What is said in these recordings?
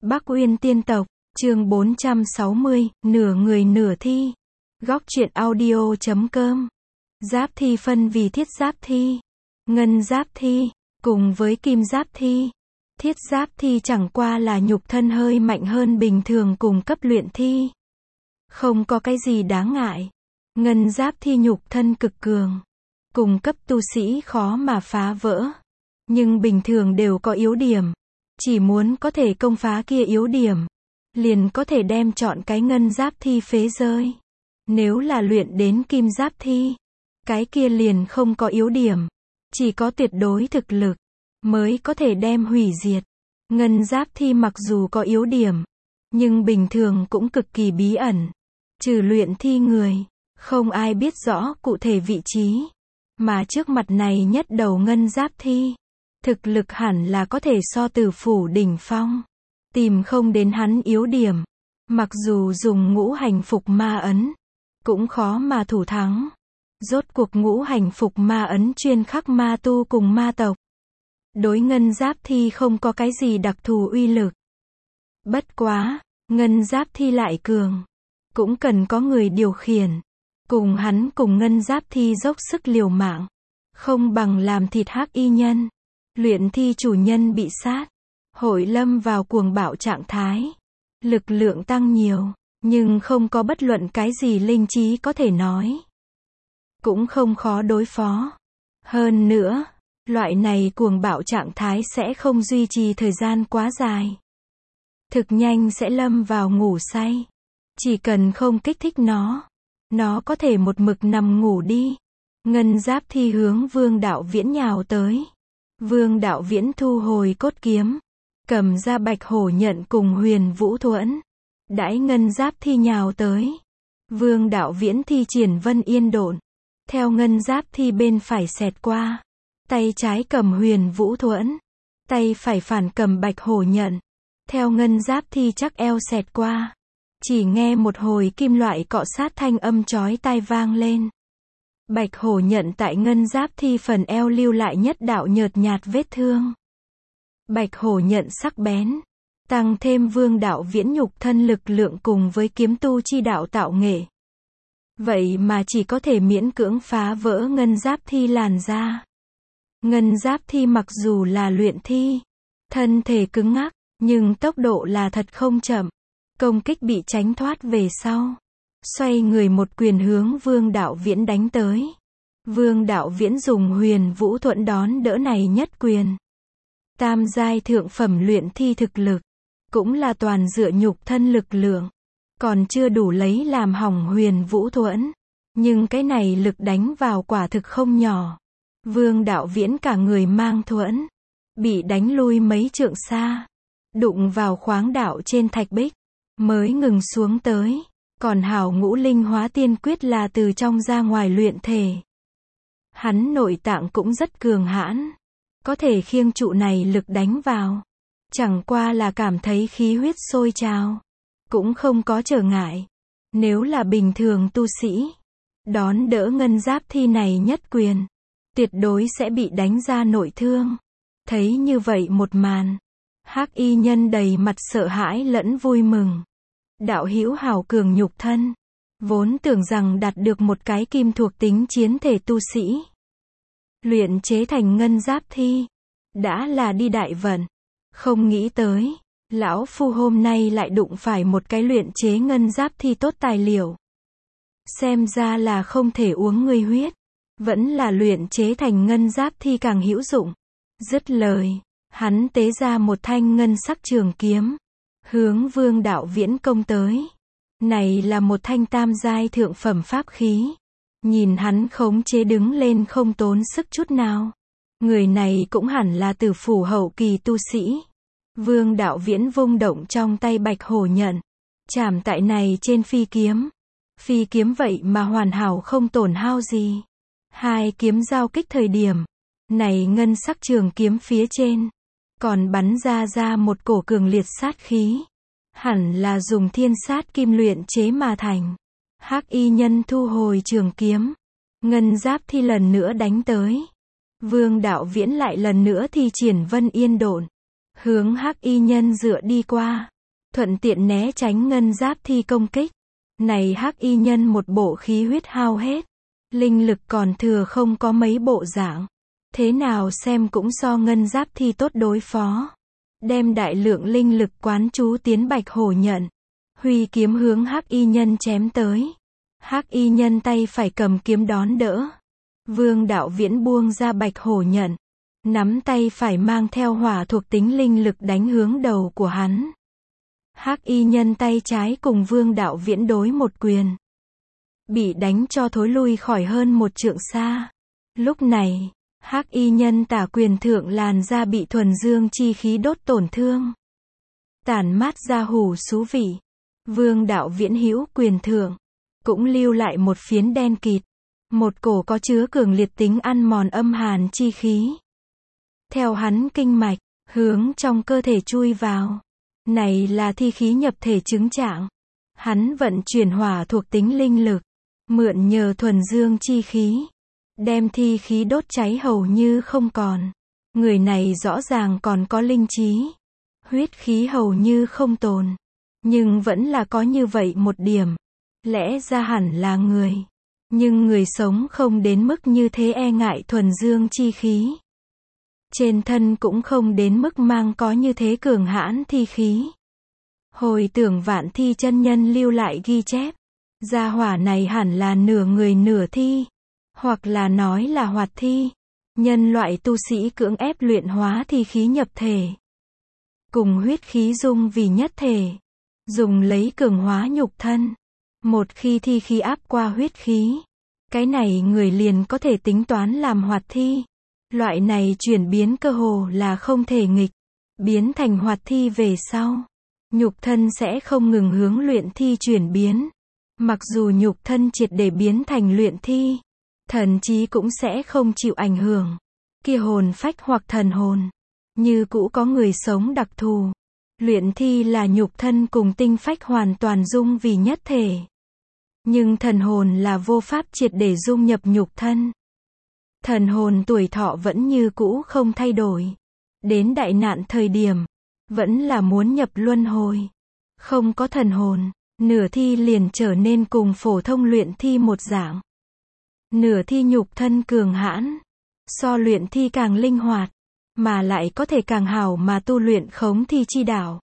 Bắc Uyên Tiên Tộc, chương 460, nửa người nửa thi. Góc truyện audio.com. Giáp thi phân vì thiết giáp thi, ngân giáp thi, cùng với kim giáp thi. Thiết giáp thi chẳng qua là nhục thân hơi mạnh hơn bình thường cùng cấp luyện thi. Không có cái gì đáng ngại. Ngân giáp thi nhục thân cực cường, cùng cấp tu sĩ khó mà phá vỡ. Nhưng bình thường đều có yếu điểm. Chỉ muốn có thể công phá kia yếu điểm, liền có thể đem chọn cái ngân giáp thi phế rơi. Nếu là luyện đến kim giáp thi, cái kia liền không có yếu điểm, chỉ có tuyệt đối thực lực, mới có thể đem hủy diệt. Ngân giáp thi mặc dù có yếu điểm, nhưng bình thường cũng cực kỳ bí ẩn. Trừ luyện thi người, không ai biết rõ cụ thể vị trí. Mà trước mặt này nhất đầu ngân giáp thi, thực lực hẳn là có thể so Tử Phủ đỉnh phong. Tìm không đến hắn yếu điểm. Mặc dù dùng ngũ hành phục ma ấn, cũng khó mà thủ thắng. Rốt cuộc ngũ hành phục ma ấn chuyên khắc ma tu cùng ma tộc. Đối ngân giáp thi không có cái gì đặc thù uy lực. Bất quá, ngân giáp thi lại cường, cũng cần có người điều khiển. Cùng hắn cùng ngân giáp thi dốc sức liều mạng, không bằng làm thịt hắc y nhân. Luyện thi chủ nhân bị sát, hội lâm vào cuồng bạo trạng thái. Lực lượng tăng nhiều, nhưng không có bất luận cái gì linh trí có thể nói. Cũng không khó đối phó. Hơn nữa, loại này cuồng bạo trạng thái sẽ không duy trì thời gian quá dài. Thực nhanh sẽ lâm vào ngủ say. Chỉ cần không kích thích nó có thể một mực nằm ngủ đi. Ngân giáp thi hướng Vương Đạo Viễn nhào tới. Vương Đạo Viễn thu hồi cốt kiếm, cầm ra bạch hổ nhận cùng huyền vũ thuẫn. Đãi ngân giáp thi nhào tới, Vương Đạo Viễn thi triển vân yên độn, theo ngân giáp thi bên phải xẹt qua. Tay trái cầm huyền vũ thuẫn, tay phải phản cầm bạch hổ nhận, theo ngân giáp thi chắc eo xẹt qua. Chỉ nghe một hồi kim loại cọ sát thanh âm chói tai vang lên. Bạch hổ nhận tại ngân giáp thi phần eo lưu lại nhất đạo nhợt nhạt vết thương. Bạch hổ nhận sắc bén, tăng thêm Vương Đạo Viễn nhục thân lực lượng cùng với kiếm tu chi đạo tạo nghệ. Vậy mà chỉ có thể miễn cưỡng phá vỡ ngân giáp thi làn da. Ngân giáp thi mặc dù là luyện thi, thân thể cứng ngắc, nhưng tốc độ là thật không chậm. Công kích bị tránh thoát về sau, xoay người một quyền hướng Vương Đạo Viễn đánh tới. Vương Đạo Viễn dùng huyền vũ thuẫn đón đỡ này nhất quyền. Tam giai thượng phẩm luyện thi thực lực, cũng là toàn dựa nhục thân lực lượng, còn chưa đủ lấy làm hỏng huyền vũ thuẫn. Nhưng cái này lực đánh vào quả thực không nhỏ. Vương Đạo Viễn cả người mang thuẫn, bị đánh lui mấy trượng xa, đụng vào khoáng đạo trên thạch bích, mới ngừng xuống tới. Còn hảo ngũ linh hóa tiên quyết là từ trong ra ngoài luyện thể. Hắn nội tạng cũng rất cường hãn, có thể khiêng trụ này lực đánh vào. Chẳng qua là cảm thấy khí huyết sôi trào, cũng không có trở ngại. Nếu là bình thường tu sĩ, đón đỡ ngân giáp thi này nhất quyền, tuyệt đối sẽ bị đánh ra nội thương. Thấy như vậy một màn, hắc y nhân đầy mặt sợ hãi lẫn vui mừng. Đạo hữu hảo cường nhục thân, vốn tưởng rằng đạt được một cái kim thuộc tính chiến thể tu sĩ, luyện chế thành ngân giáp thi, đã là đi đại vận. Không nghĩ tới, lão phu hôm nay lại đụng phải một cái luyện chế ngân giáp thi tốt tài liệu. Xem ra là không thể uống ngươi huyết, vẫn là luyện chế thành ngân giáp thi càng hữu dụng. Dứt lời, hắn tế ra một thanh ngân sắc trường kiếm, hướng Vương Đạo Viễn công tới. Này là một thanh tam giai thượng phẩm pháp khí. Nhìn hắn khống chế đứng lên không tốn sức chút nào. Người này cũng hẳn là Tử Phủ hậu kỳ tu sĩ. Vương Đạo Viễn vung động trong tay bạch hổ nhận, chạm tại này trên phi kiếm. Phi kiếm vậy mà hoàn hảo không tổn hao gì. Hai kiếm giao kích thời điểm, này ngân sắc trường kiếm phía trên, còn bắn ra một cổ cường liệt sát khí. Hẳn là dùng thiên sát kim luyện chế mà thành. Hắc y nhân thu hồi trường kiếm, ngân giáp thi lần nữa đánh tới. Vương Đạo Viễn lại lần nữa thi triển vân yên độn, hướng hắc y nhân dựa đi qua. thuận tiện né tránh ngân giáp thi công kích. Này hắc y nhân một bộ khí huyết hao hết, linh lực còn thừa không có mấy bộ dạng. Thế nào xem cũng so ngân giáp thi tốt đối phó. Đem đại lượng linh lực quán chú tiến bạch hổ nhận. Huy kiếm hướng hắc y nhân chém tới. Hắc y nhân tay phải cầm kiếm đón đỡ. Vương Đạo Viễn buông ra bạch hổ nhận. Nắm tay phải mang theo hỏa thuộc tính linh lực đánh hướng đầu của hắn. Hắc y nhân tay trái cùng Vương Đạo Viễn đối một quyền. Bị đánh cho thối lui khỏi hơn một trượng xa. Lúc này, hắc y nhân tả quyền thượng làn da bị thuần dương chi khí đốt tổn thương. Tản mát ra hủ xú vị. Vương Đạo Viễn hữu quyền thượng. Cũng lưu lại một phiến đen kịt. Một cổ có chứa cường liệt tính ăn mòn âm hàn chi khí. Theo hắn kinh mạch, hướng trong cơ thể chui vào. Này là thi khí nhập thể chứng trạng. Hắn vận chuyển hỏa thuộc tính linh lực. Mượn nhờ thuần dương chi khí. Đem thi khí đốt cháy hầu như không còn. Người này rõ ràng còn có linh trí. Huyết khí hầu như không tồn. Nhưng vẫn là có như vậy một điểm. Lẽ ra hẳn là người. Nhưng người sống không đến mức như thế e ngại thuần dương chi khí. Trên thân cũng không đến mức mang có như thế cường hãn thi khí. Hồi tưởng Vạn Thi chân nhân lưu lại ghi chép. Gia hỏa này hẳn là nửa người nửa thi. Hoặc là nói là hoạt thi. Nhân loại tu sĩ cưỡng ép luyện hóa thi khí nhập thể. Cùng huyết khí dung vì nhất thể. Dùng lấy cường hóa nhục thân. Một khi thi khí áp qua huyết khí. Cái này người liền có thể tính toán làm hoạt thi. Loại này chuyển biến cơ hồ là không thể nghịch. Biến thành hoạt thi về sau. Nhục thân sẽ không ngừng hướng luyện thi chuyển biến. Mặc dù nhục thân triệt để biến thành luyện thi. Thần trí cũng sẽ không chịu ảnh hưởng. Kia hồn phách hoặc thần hồn. Như cũ có người sống đặc thù. Luyện thi là nhục thân cùng tinh phách hoàn toàn dung vì nhất thể. Nhưng thần hồn là vô pháp triệt để dung nhập nhục thân. Thần hồn tuổi thọ vẫn như cũ không thay đổi. Đến đại nạn thời điểm, vẫn là muốn nhập luân hồi. Không có thần hồn, nửa thi liền trở nên cùng phổ thông luyện thi một dạng. Nửa thi nhục thân cường hãn, so luyện thi càng linh hoạt, mà lại có thể càng hảo mà tu luyện khống thi chi đạo.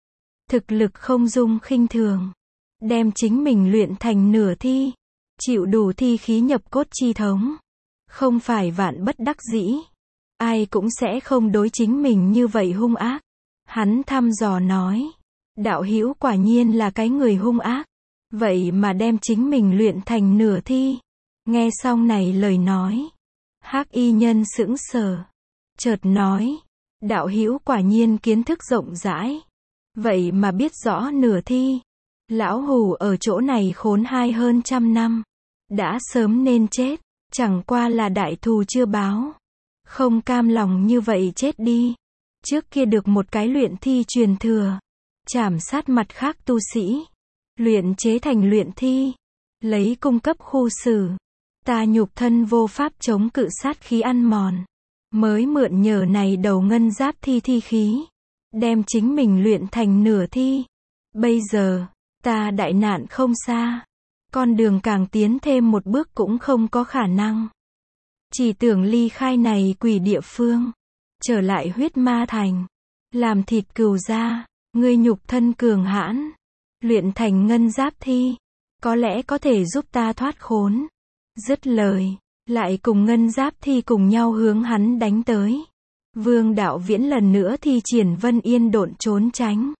Thực lực không dung khinh thường. Đem chính mình luyện thành nửa thi. Chịu đủ thi khí nhập cốt chi thống. Không phải vạn bất đắc dĩ. Ai cũng sẽ không đối chính mình như vậy hung ác. Hắn thăm dò nói. Đạo hữu quả nhiên là cái người hung ác. Vậy mà đem chính mình luyện thành nửa thi. Nghe xong này lời nói. Hắc y nhân sững sờ. Chợt nói. Đạo hữu quả nhiên kiến thức rộng rãi. Vậy mà biết rõ nửa thi. Lão hù ở chỗ này khốn hai hơn 100 năm. Đã sớm nên chết. Chẳng qua là đại thù chưa báo. Không cam lòng như vậy chết đi. Trước kia được một cái luyện thi truyền thừa. Chảm sát mặt khác tu sĩ. Luyện chế thành luyện thi. Lấy cung cấp khu xử. Ta nhục thân vô pháp chống cự sát khí ăn mòn. Mới mượn nhờ này đầu ngân giáp thi thi khí. Đem chính mình luyện thành nửa thi. Bây giờ, ta đại nạn không xa. Con đường càng tiến thêm một bước cũng không có khả năng. Chỉ tưởng ly khai này quỷ địa phương. Trở lại huyết ma thành. Làm thịt cừu ra. Ngươi nhục thân cường hãn. Luyện thành ngân giáp thi. Có lẽ có thể giúp ta thoát khốn. Dứt lời. Lại cùng ngân giáp thi cùng nhau hướng hắn đánh tới. Vương Đạo Viễn lần nữa thi triển Vân Yên độn trốn tránh.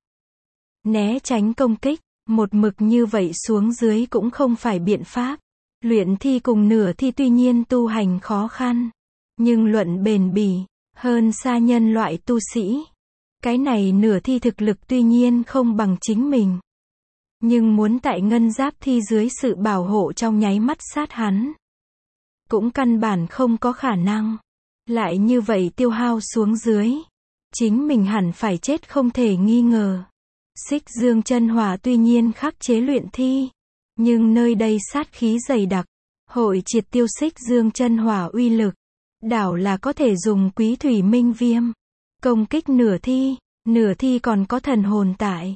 Né tránh công kích. Một mực như vậy xuống dưới cũng không phải biện pháp. Luyện thi cùng nửa thi tuy nhiên tu hành khó khăn. Nhưng luận bền bỉ. Hơn xa nhân loại tu sĩ. Cái này nửa thi thực lực tuy nhiên không bằng chính mình. Nhưng muốn tại ngân giáp thi dưới sự bảo hộ trong nháy mắt sát hắn. Cũng căn bản không có khả năng. Lại như vậy tiêu hao xuống dưới. Chính mình hẳn phải chết không thể nghi ngờ. Xích dương chân hỏa tuy nhiên khắc chế luyện thi. Nhưng nơi đây sát khí dày đặc. Hội triệt tiêu xích dương chân hỏa uy lực. Đảo là có thể dùng quý thủy minh viêm. Công kích nửa thi còn có thần hồn tại.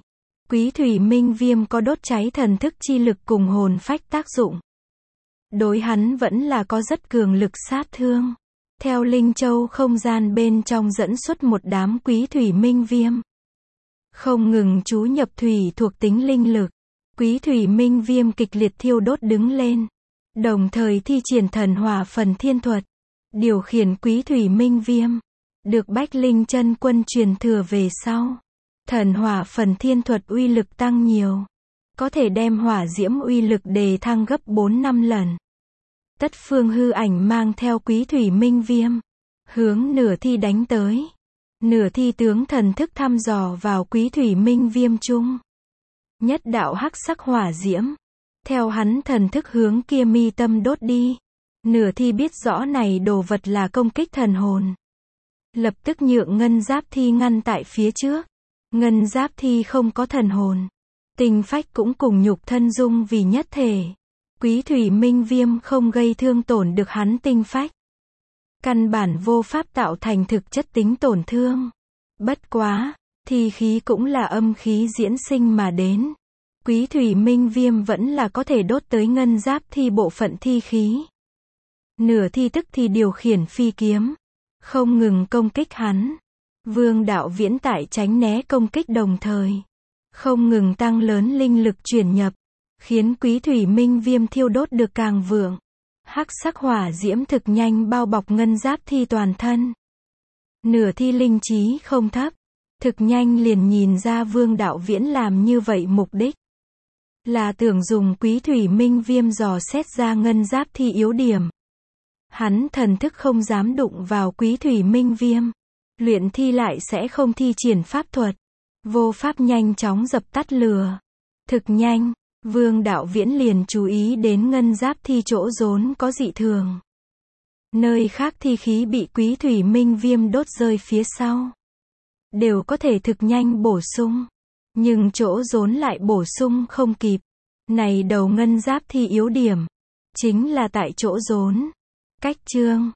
Quý thủy minh viêm có đốt cháy thần thức chi lực cùng hồn phách tác dụng. Đối hắn vẫn là có rất cường lực sát thương. Theo linh châu không gian bên trong dẫn xuất một đám quý thủy minh viêm. Không ngừng chú nhập thủy thuộc tính linh lực. Quý thủy minh viêm kịch liệt thiêu đốt đứng lên. Đồng thời thi triển thần hỏa phần thiên thuật. Điều khiển quý thủy minh viêm. Được Bách Linh chân quân truyền thừa về sau. Thần hỏa phần thiên thuật uy lực tăng nhiều. Có thể đem hỏa diễm uy lực đề thăng gấp 4-5 lần. Tất phương hư ảnh mang theo quý thủy minh viêm. Hướng nửa thi đánh tới. Nửa thi tướng thần thức thăm dò vào quý thủy minh viêm chung. Nhất đạo hắc sắc hỏa diễm. Theo hắn thần thức hướng kia mi tâm đốt đi. Nửa thi biết rõ này đồ vật là công kích thần hồn. Lập tức nhượng ngân giáp thi ngăn tại phía trước. Ngân giáp thi không có thần hồn. Tinh phách cũng cùng nhục thân dung vì nhất thể. Quý thủy minh viêm không gây thương tổn được hắn tinh phách. Căn bản vô pháp tạo thành thực chất tính tổn thương. Bất quá, thi khí cũng là âm khí diễn sinh mà đến. Quý thủy minh viêm vẫn là có thể đốt tới ngân giáp thi bộ phận thi khí. Nửa thi tức thì điều khiển phi kiếm. Không ngừng công kích hắn. Vương đạo viễn tại tránh né công kích đồng thời. Không ngừng tăng lớn linh lực chuyển nhập. Khiến quý thủy minh viêm thiêu đốt được càng vượng. Hắc sắc hỏa diễm thực nhanh bao bọc ngân giáp thi toàn thân. Nửa thi linh trí không thấp. Thực nhanh liền nhìn ra vương đạo viễn làm như vậy mục đích. Là tưởng dùng quý thủy minh viêm dò xét ra ngân giáp thi yếu điểm. Hắn thần thức không dám đụng vào quý thủy minh viêm. Luyện thi lại sẽ không thi triển pháp thuật. Vô pháp nhanh chóng dập tắt lửa. Thực nhanh, vương đạo viễn liền chú ý đến ngân giáp thi chỗ rốn có dị thường. Nơi khác thi khí bị quý thủy minh viêm đốt rơi phía sau. Đều có thể thực nhanh bổ sung. Nhưng chỗ rốn lại bổ sung không kịp. Này đầu ngân giáp thi yếu điểm. Chính là tại chỗ rốn. Cách chương